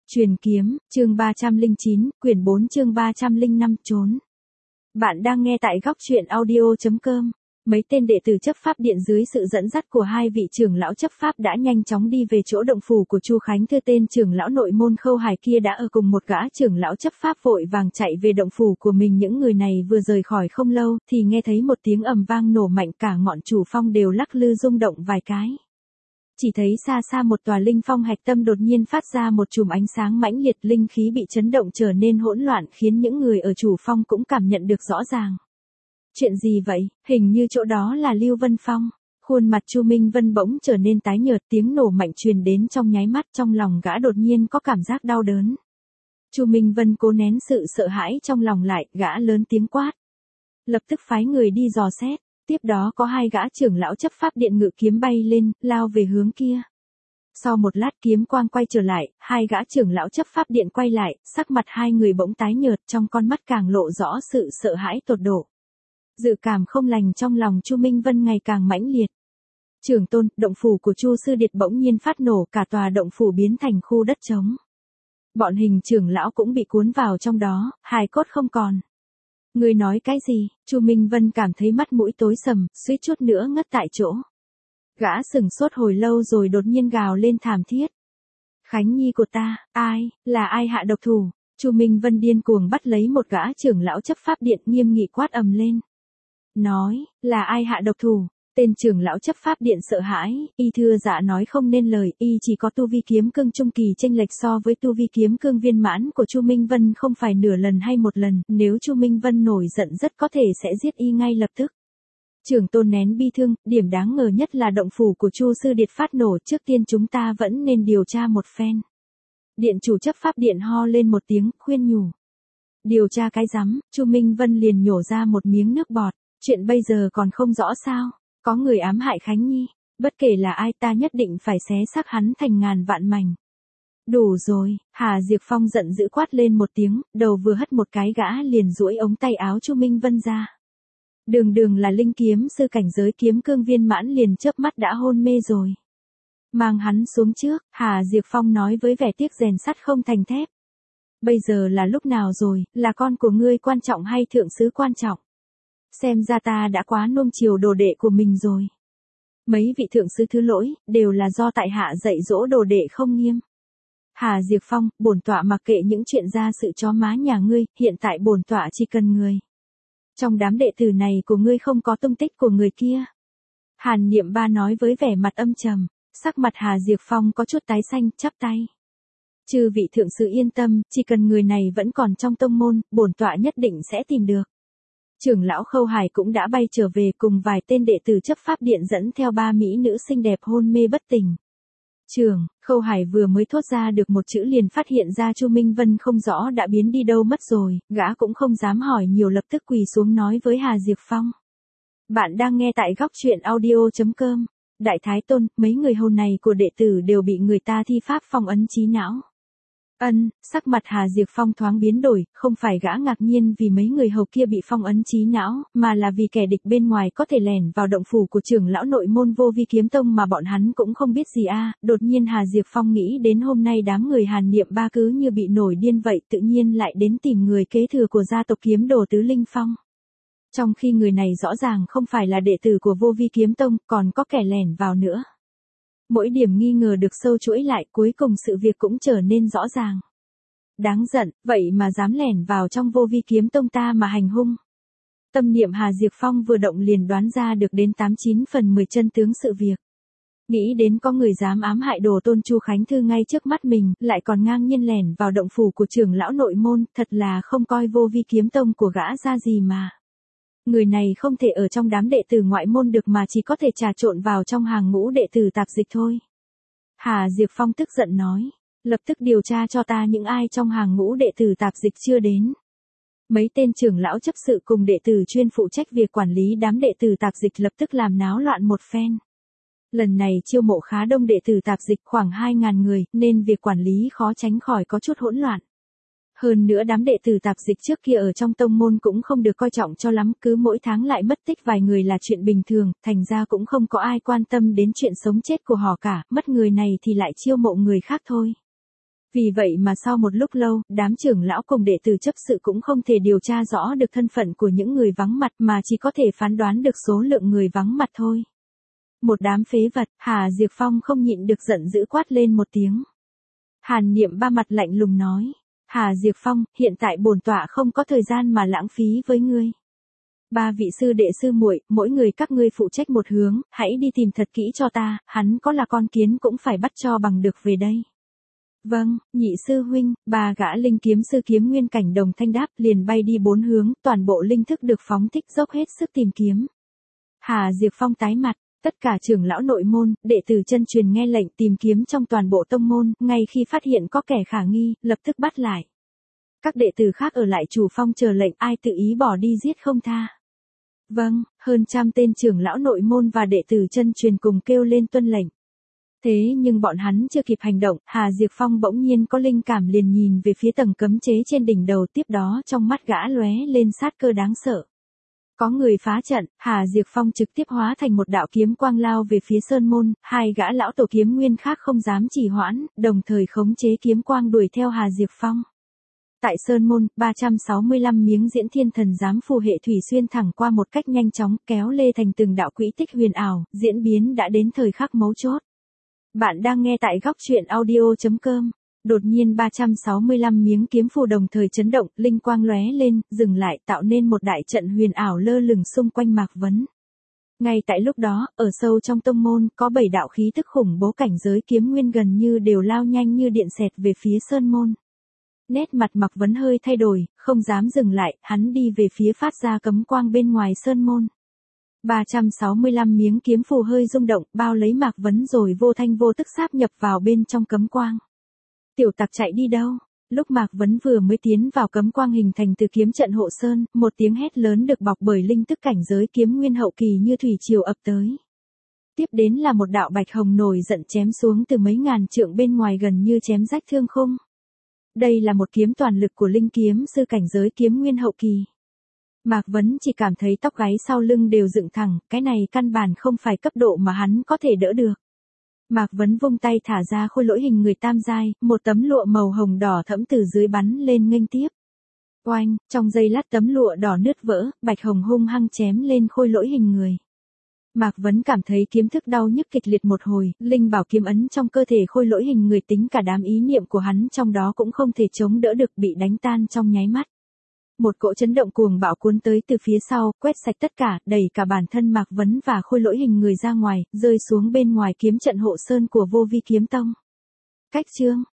Truyền kiếm, chương 309, quyển 4 chương 305, trốn. Bạn đang nghe tại góc truyện audio.com. Mấy tên đệ tử chấp pháp điện dưới sự dẫn dắt của hai vị trưởng lão chấp pháp đã nhanh chóng đi về chỗ động phủ của Chu Khánh Thư. Tên trưởng lão nội môn Khâu Hải kia đã ở cùng một gã trưởng lão chấp pháp vội vàng chạy về động phủ của mình. Những người này vừa rời khỏi không lâu thì nghe thấy một tiếng ầm vang nổ mạnh, cả ngọn chủ phong đều lắc lư rung động vài cái. Chỉ thấy xa xa một tòa linh phong hạch tâm đột nhiên phát ra một chùm ánh sáng mãnh liệt, linh khí bị chấn động trở nên hỗn loạn, khiến những người ở chủ phong cũng cảm nhận được rõ ràng. Chuyện gì vậy? Hình như chỗ đó là Lưu Vân Phong. Khuôn mặt Chu Minh Vân bỗng trở nên tái nhợt, tiếng nổ mạnh truyền đến trong nháy mắt, trong lòng gã đột nhiên có cảm giác đau đớn. Chu Minh Vân cố nén sự sợ hãi trong lòng lại, gã lớn tiếng quát. Lập tức phái người đi dò xét. Tiếp đó có hai gã trưởng lão chấp pháp điện ngự kiếm bay lên, lao về hướng kia. Sau một lát kiếm quang quay trở lại, hai gã trưởng lão chấp pháp điện quay lại, sắc mặt hai người bỗng tái nhợt, trong con mắt càng lộ rõ sự sợ hãi tột độ. Dự cảm không lành trong lòng Chu Minh Vân ngày càng mãnh liệt. Trưởng tôn, động phủ của Chu Sư Điệt bỗng nhiên phát nổ, cả tòa động phủ biến thành khu đất trống. Bọn Hình trưởng lão cũng bị cuốn vào trong đó, hài cốt không còn. Ngươi nói cái gì? Chu Minh Vân cảm thấy mắt mũi tối sầm, suýt chút nữa ngất tại chỗ. Gã sừng sốt hồi lâu rồi đột nhiên gào lên thảm thiết. Khánh nhi của ta, là ai hạ độc thủ? Chu Minh Vân điên cuồng bắt lấy một gã trưởng lão chấp pháp điện, nghiêm nghị quát ầm lên. Nói, là ai hạ độc thủ? Tên trưởng lão chấp pháp điện sợ hãi, y thưa dạ nói không nên lời, y chỉ có tu vi kiếm cương trung kỳ, chênh lệch so với tu vi kiếm cương viên mãn của Chu Minh Vân không phải nửa lần hay một lần, nếu Chu Minh Vân nổi giận rất có thể sẽ giết y ngay lập tức. Trưởng tôn nén bi thương, điểm đáng ngờ nhất là động phủ của Chu Sư Điệt phát nổ, trước tiên chúng ta vẫn nên điều tra một phen. Điện chủ chấp pháp điện ho lên một tiếng, khuyên nhủ. Điều tra cái rắm? Chu Minh Vân liền nhổ ra một miếng nước bọt, chuyện bây giờ còn không rõ sao? Có người ám hại Khánh Nhi, bất kể là ai ta nhất định phải xé xác hắn thành ngàn vạn mảnh. Đủ rồi, Hà Diệp Phong giận dữ quát lên một tiếng, đầu vừa hất một cái gã liền duỗi ống tay áo Chu Minh Vân ra. Đường là linh kiếm sư cảnh giới kiếm cương viên mãn liền chớp mắt đã hôn mê rồi. Mang hắn xuống trước, Hà Diệp Phong nói với vẻ tiếc rèn sắt không thành thép. Bây giờ là lúc nào rồi, là con của ngươi quan trọng hay thượng sứ quan trọng? Xem ra ta đã quá nuông chiều đồ đệ của mình rồi. Mấy vị thượng sứ thứ lỗi, đều là do tại hạ dạy dỗ đồ đệ không nghiêm. Hà Diệp Phong, bổn tọa mặc kệ những chuyện ra sự chó má nhà ngươi, hiện tại bổn tọa chỉ cần người. Trong đám đệ tử này của ngươi không có tung tích của người kia. Hàn Niệm Ba nói với vẻ mặt âm trầm, sắc mặt Hà Diệp Phong có chút tái xanh, chắp tay. Chư vị thượng sứ yên tâm, chỉ cần người này vẫn còn trong tông môn, bổn tọa nhất định sẽ tìm được. Trưởng lão Khâu Hải cũng đã bay trở về cùng vài tên đệ tử chấp pháp điện dẫn theo ba mỹ nữ xinh đẹp hôn mê bất tỉnh. Khâu Hải vừa mới thốt ra được một chữ liền phát hiện ra Chu Minh Vân không rõ đã biến đi đâu mất rồi, gã cũng không dám hỏi nhiều, lập tức quỳ xuống nói với Hà Diệp Phong. Bạn đang nghe tại góc truyện audio.com. Đại Thái Tôn, mấy người hầu này của đệ tử đều bị người ta thi pháp phong ấn trí não. Sắc mặt Hà Diệp Phong thoáng biến đổi, không phải gã ngạc nhiên vì mấy người hầu kia bị phong ấn trí não, mà là vì kẻ địch bên ngoài có thể lẻn vào động phủ của trưởng lão nội môn Vô Vi Kiếm Tông mà bọn hắn cũng không biết gì a. Đột nhiên Hà Diệp Phong nghĩ đến hôm nay đám người Hàn Niệm Ba cứ như bị nổi điên vậy, tự nhiên lại đến tìm người kế thừa của gia tộc Kiếm Đồ Tứ Linh Phong. Trong khi người này rõ ràng không phải là đệ tử của Vô Vi Kiếm Tông, còn có kẻ lẻn vào nữa. Mỗi điểm nghi ngờ được sâu chuỗi lại, cuối cùng sự việc cũng trở nên rõ ràng. Đáng giận, vậy mà dám lẻn vào trong Vô Vi Kiếm Tông ta mà hành hung. Tâm niệm Hà Diệp Phong vừa động liền đoán ra được đến 89 phần 10 chân tướng sự việc. Nghĩ đến có người dám ám hại đồ tôn Chu Khánh Thư ngay trước mắt mình, lại còn ngang nhiên lẻn vào động phủ của trưởng lão nội môn, thật là không coi Vô Vi Kiếm Tông của gã ra gì mà. Người này không thể ở trong đám đệ tử ngoại môn được mà chỉ có thể trà trộn vào trong hàng ngũ đệ tử tạp dịch thôi. Hà Diệp Phong tức giận nói, lập tức điều tra cho ta những ai trong hàng ngũ đệ tử tạp dịch chưa đến. Mấy tên trưởng lão chấp sự cùng đệ tử chuyên phụ trách việc quản lý đám đệ tử tạp dịch lập tức làm náo loạn một phen. Lần này chiêu mộ khá đông đệ tử tạp dịch, khoảng 2.000 người, nên việc quản lý khó tránh khỏi có chút hỗn loạn. Hơn nữa đám đệ tử tạp dịch trước kia ở trong tông môn cũng không được coi trọng cho lắm, cứ mỗi tháng lại mất tích vài người là chuyện bình thường, thành ra cũng không có ai quan tâm đến chuyện sống chết của họ cả, mất người này thì lại chiêu mộ người khác thôi. Vì vậy mà sau một lúc lâu, đám trưởng lão cùng đệ tử chấp sự cũng không thể điều tra rõ được thân phận của những người vắng mặt mà chỉ có thể phán đoán được số lượng người vắng mặt thôi. Một đám phế vật, Hà Diệp Phong không nhịn được giận dữ quát lên một tiếng. Hàn Niệm ba mặt lạnh lùng nói. Hà Diệp Phong, hiện tại bổn tọa không có thời gian mà lãng phí với ngươi. Ba vị sư đệ sư muội, mỗi người các ngươi phụ trách một hướng, hãy đi tìm thật kỹ cho ta, hắn có là con kiến cũng phải bắt cho bằng được về đây. Vâng, nhị sư huynh, ba gã linh kiếm sư kiếm nguyên cảnh đồng thanh đáp liền bay đi 4 hướng, toàn bộ linh thức được phóng thích dốc hết sức tìm kiếm. Hà Diệp Phong tái mặt, tất cả trưởng lão nội môn, đệ tử chân truyền nghe lệnh tìm kiếm trong toàn bộ tông môn, ngay khi phát hiện có kẻ khả nghi, lập tức bắt lại. Các đệ tử khác ở lại chủ phong chờ lệnh, ai tự ý bỏ đi giết không tha. Vâng, hơn trăm tên trưởng lão nội môn và đệ tử chân truyền cùng kêu lên tuân lệnh. Thế nhưng bọn hắn chưa kịp hành động, Hà Diệp Phong bỗng nhiên có linh cảm liền nhìn về phía tầng cấm chế trên đỉnh đầu, tiếp đó trong mắt gã lóe lên sát cơ đáng sợ. Có người phá trận, Hà Diệp Phong trực tiếp hóa thành một đạo kiếm quang lao về phía sơn môn, hai gã lão tổ kiếm nguyên khác không dám trì hoãn, đồng thời khống chế kiếm quang đuổi theo Hà Diệp Phong. Tại sơn môn, 365 miếng diễn thiên thần giám phù hệ thủy xuyên thẳng qua một cách nhanh chóng, kéo lê thành từng đạo quỹ tích huyền ảo, diễn biến đã đến thời khắc mấu chốt. Bạn đang nghe tại góc truyện audio.com. Đột nhiên 365 miếng kiếm phù đồng thời chấn động, linh quang lóe lên, dừng lại, tạo nên một đại trận huyền ảo lơ lửng xung quanh Mạc Vấn. Ngay tại lúc đó, ở sâu trong tông môn, có 7 đạo khí tức khủng bố cảnh giới kiếm nguyên gần như đều lao nhanh như điện xẹt về phía sơn môn. Nét mặt Mạc Vấn hơi thay đổi, không dám dừng lại, hắn đi về phía phát ra cấm quang bên ngoài sơn môn. 365 miếng kiếm phù hơi rung động, bao lấy Mạc Vấn rồi vô thanh vô tức sáp nhập vào bên trong cấm quang. Tiểu tặc chạy đi đâu? Lúc Mạc Vấn vừa mới tiến vào cấm quang hình thành từ kiếm trận hộ sơn, một tiếng hét lớn được bọc bởi linh tức cảnh giới kiếm nguyên hậu kỳ như thủy triều ập tới. Tiếp đến là một đạo bạch hồng nổi giận chém xuống từ mấy ngàn trượng bên ngoài gần như chém rách thương khung. Đây là một kiếm toàn lực của linh kiếm sư cảnh giới kiếm nguyên hậu kỳ. Mạc Vấn chỉ cảm thấy tóc gáy sau lưng đều dựng thẳng, cái này căn bản không phải cấp độ mà hắn có thể đỡ được. Mạc Vấn vung tay thả ra khôi lỗi hình người tam giai, một tấm lụa màu hồng đỏ thẫm từ dưới bắn lên nghênh tiếp. Oanh, trong giây lát tấm lụa đỏ nứt vỡ, bạch hồng hung hăng chém lên khôi lỗi hình người. Mạc Vấn cảm thấy kiếm thức đau nhức kịch liệt một hồi, linh bảo kiếm ấn trong cơ thể khôi lỗi hình người tính cả đám ý niệm của hắn trong đó cũng không thể chống đỡ được, bị đánh tan trong nháy mắt. Một cỗ chấn động cuồng bạo cuốn tới từ phía sau, quét sạch tất cả, đẩy cả bản thân Mạc Vấn và khôi lỗi hình người ra ngoài, rơi xuống bên ngoài kiếm trận hộ sơn của Vô Vi Kiếm Tông. Cách chương,